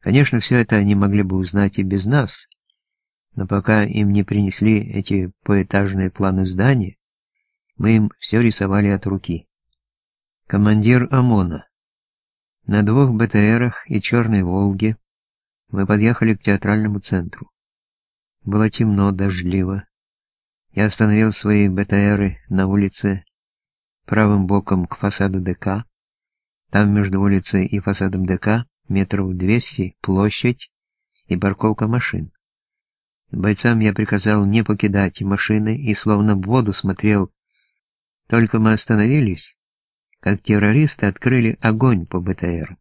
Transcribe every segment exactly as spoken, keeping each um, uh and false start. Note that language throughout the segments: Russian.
Конечно, все это они могли бы узнать и без нас, но пока им не принесли эти поэтажные планы здания, мы им все рисовали от руки. Командир ОМОНа. На двух БТРах и черной «Волге» мы подъехали к театральному центру. Было темно, дождливо. Я остановил свои БТРы на улице правым боком к фасаду ДК. Там между улицей и фасадом ДК метров двести площадь и парковка машин. Бойцам я приказал не покидать машины и словно в воду смотрел. Только мы остановились, как террористы открыли огонь по БТР.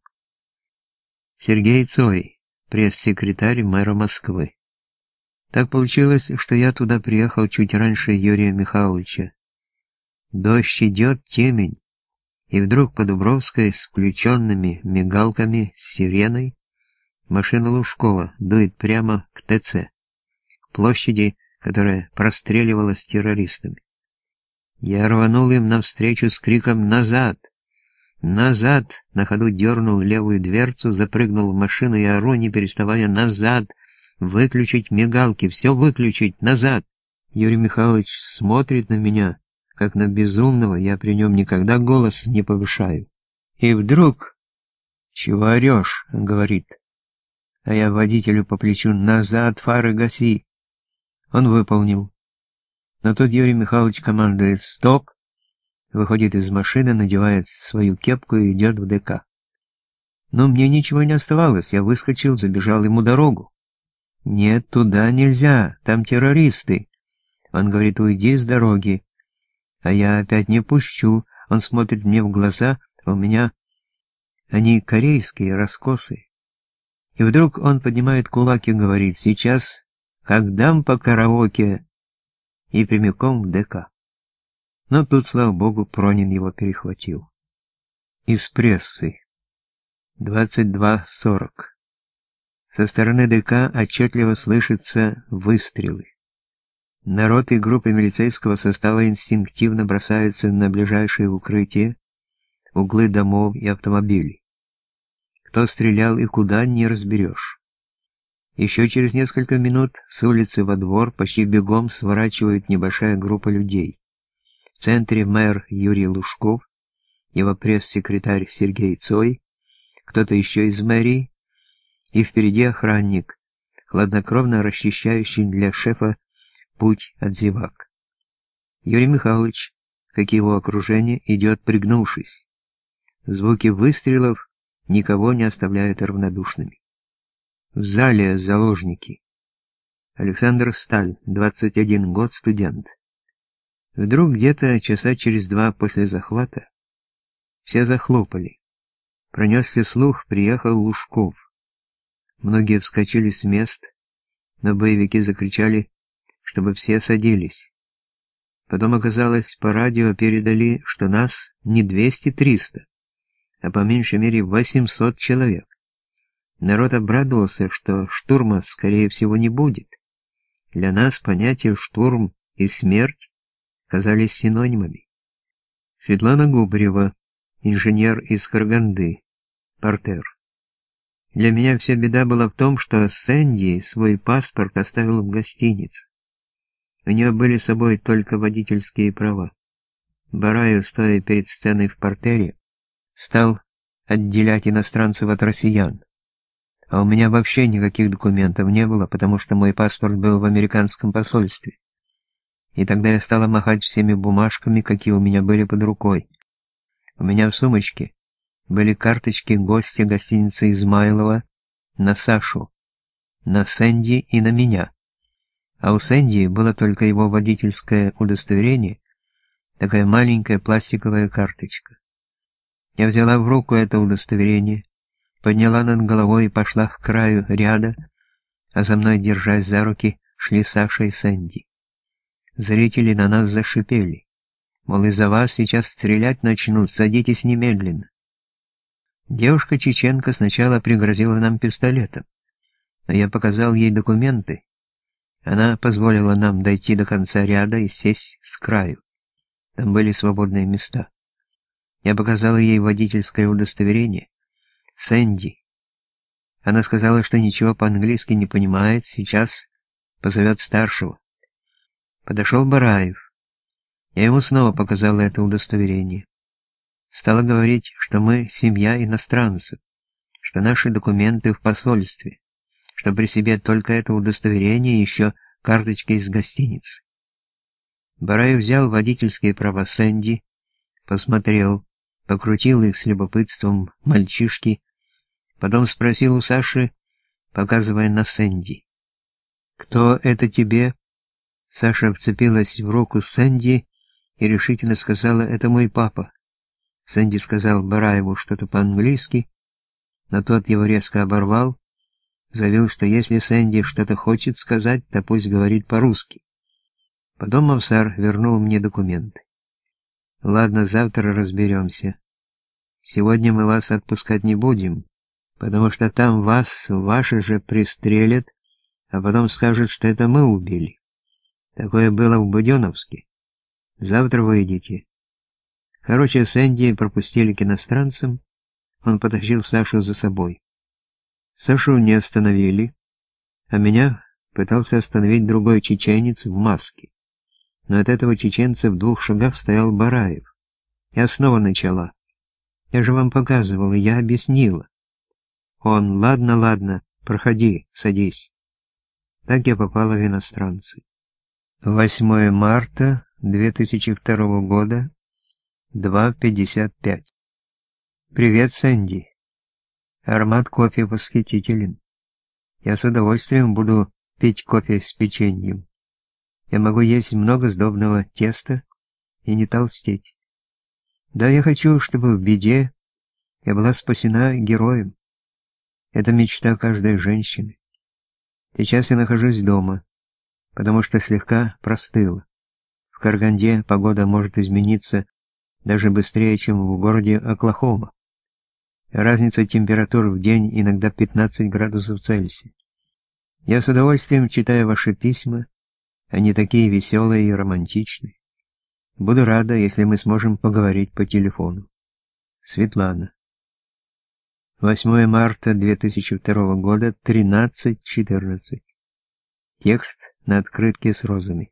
Сергей Цой, пресс-секретарь мэра Москвы. Так получилось, что я туда приехал чуть раньше Юрия Михайловича. Дождь идет, темень, и вдруг по Дубровской с включенными мигалками, с сиреной, машина Лужкова дует прямо к ТЦ, к площади, которая простреливалась террористами. Я рванул им навстречу с криком «Назад! Назад!», на ходу дернул левую дверцу, запрыгнул в машину и ору, не переставая: «Назад! Выключить мигалки! Все выключить! Назад!» Юрий Михайлович смотрит на меня, как на безумного, я при нем никогда голос не повышаю. И вдруг: «Чего орешь?» — говорит. А я водителю по плечу: «Назад, фары гаси!» Он выполнил. Но тут Юрий Михайлович командует: «Стоп!», выходит из машины, надевает свою кепку и идет в ДК. Но мне ничего не оставалось, я выскочил, забежал ему дорогу. «Нет, туда нельзя, там террористы». Он говорит: «Уйди с дороги». А я опять: «Не пущу». Он смотрит мне в глаза, а у меня они корейские, раскосые. И вдруг он поднимает кулак и говорит: «Сейчас, как дам по караоке», и прямиком в ДК. Но тут, слава богу, Пронин его перехватил. Из прессы. двадцать два сорок. Со стороны ДК отчетливо слышатся выстрелы. Народ и группы милицейского состава инстинктивно бросаются на ближайшие укрытия, углы домов и автомобилей. Кто стрелял и куда, не разберешь. Еще через несколько минут с улицы во двор почти бегом сворачивает небольшая группа людей. В центре мэр Юрий Лужков, его пресс-секретарь Сергей Цой, кто-то еще из мэрии, и впереди охранник, хладнокровно расчищающий для шефа путь от зевак. Юрий Михайлович, как и его окружение, идет пригнувшись. Звуки выстрелов никого не оставляют равнодушными. В зале заложники. Александр Сталь, двадцать один год, студент. Вдруг где-то часа через два после захвата все захлопали. Пронесся слух: приехал Лужков. Многие вскочили с мест, но боевики закричали, чтобы все садились. Потом оказалось, по радио передали, что нас не двести-триста, а по меньшей мере восемьсот человек. Народ обрадовался, что штурма, скорее всего, не будет. Для нас понятия «штурм» и «смерть» казались синонимами. Светлана Губарева, инженер из Караганды, портер. Для меня вся беда была в том, что Сэнди свой паспорт оставил в гостинице. У нее были с собой только водительские права. Бараев, стоя перед сценой в портере, стал отделять иностранцев от россиян. А у меня вообще никаких документов не было, потому что мой паспорт был в американском посольстве. И тогда я стала махать всеми бумажками, какие у меня были под рукой. У меня в сумочке были карточки гостя гостиницы Измайлова на Сашу, на Сэнди и на меня. А у Сэнди было только его водительское удостоверение, такая маленькая пластиковая карточка. Я взяла в руку это удостоверение, подняла над головой и пошла к краю ряда, а за мной, держась за руки, шли Саша и Сэнди. Зрители на нас зашипели, мол, из-за вас сейчас стрелять начнут, садитесь немедленно. Девушка-чеченка сначала пригрозила нам пистолетом, но я показал ей документы. Она позволила нам дойти до конца ряда и сесть с краю. Там были свободные места. Я показал ей водительское удостоверение. Сэнди. Она сказала, что ничего по-английски не понимает, сейчас позовет старшего. Подошел Бараев. Я ему снова показала это удостоверение. Стала говорить, что мы семья иностранцев, что наши документы в посольстве, что при себе только это удостоверение и еще карточки из гостиницы. Бараев взял водительские права Сэнди, посмотрел, покрутил их с любопытством мальчишки, потом спросил у Саши, показывая на Сэнди. «Кто это тебе?» Саша вцепилась в руку Сэнди и решительно сказала: «Это мой папа». Сэнди сказал Бараеву что-то по-английски, но тот его резко оборвал, заявил, что если Сэнди что-то хочет сказать, то пусть говорит по-русски. Потом Мавсар вернул мне документы. «Ладно, завтра разберемся. Сегодня мы вас отпускать не будем, потому что там вас, ваши же пристрелят, а потом скажут, что это мы убили. Такое было в Буденновске. Завтра выйдете». Короче, Сэнди пропустили к иностранцам, он потащил Сашу за собой. Сашу не остановили, а меня пытался остановить другой чеченец в маске. Но от этого чеченца в двух шагах стоял Бараев. Я снова начала. Я же вам показывала, я объяснила. Он: «Ладно, ладно, проходи, садись». Так я попала в иностранцы. восьмое марта две тысячи второго года, два пятьдесят пять. «Привет, Сэнди. Аромат кофе восхитителен. Я с удовольствием буду пить кофе с печеньем. Я могу есть много сдобного теста и не толстеть. Да, я хочу, чтобы в беде я была спасена героем. Это мечта каждой женщины. Сейчас я нахожусь дома, потому что слегка простыла. В Караганде погода может измениться даже быстрее, чем в городе Оклахома. Разница температур в день иногда пятнадцать градусов Цельсия. Я с удовольствием читаю ваши письма, они такие веселые и романтичные. Буду рада, если мы сможем поговорить по телефону. Светлана. восьмое марта две тысячи второго года, тринадцать четырнадцать. Текст на открытке с розами.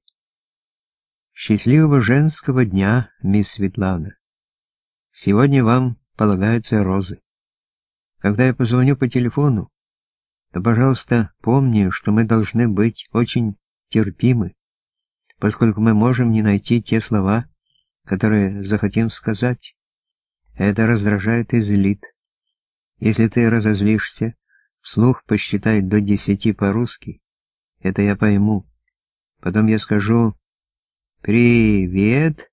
Счастливого женского дня, мисс Светлана. Сегодня вам полагаются розы. Когда я позвоню по телефону, то, пожалуйста, помни, что мы должны быть очень терпимы, поскольку мы можем не найти те слова, которые захотим сказать. Это раздражает и злит. Если ты разозлишься, вслух посчитай до десяти по-русски. Это я пойму. Потом я скажу: «Привет,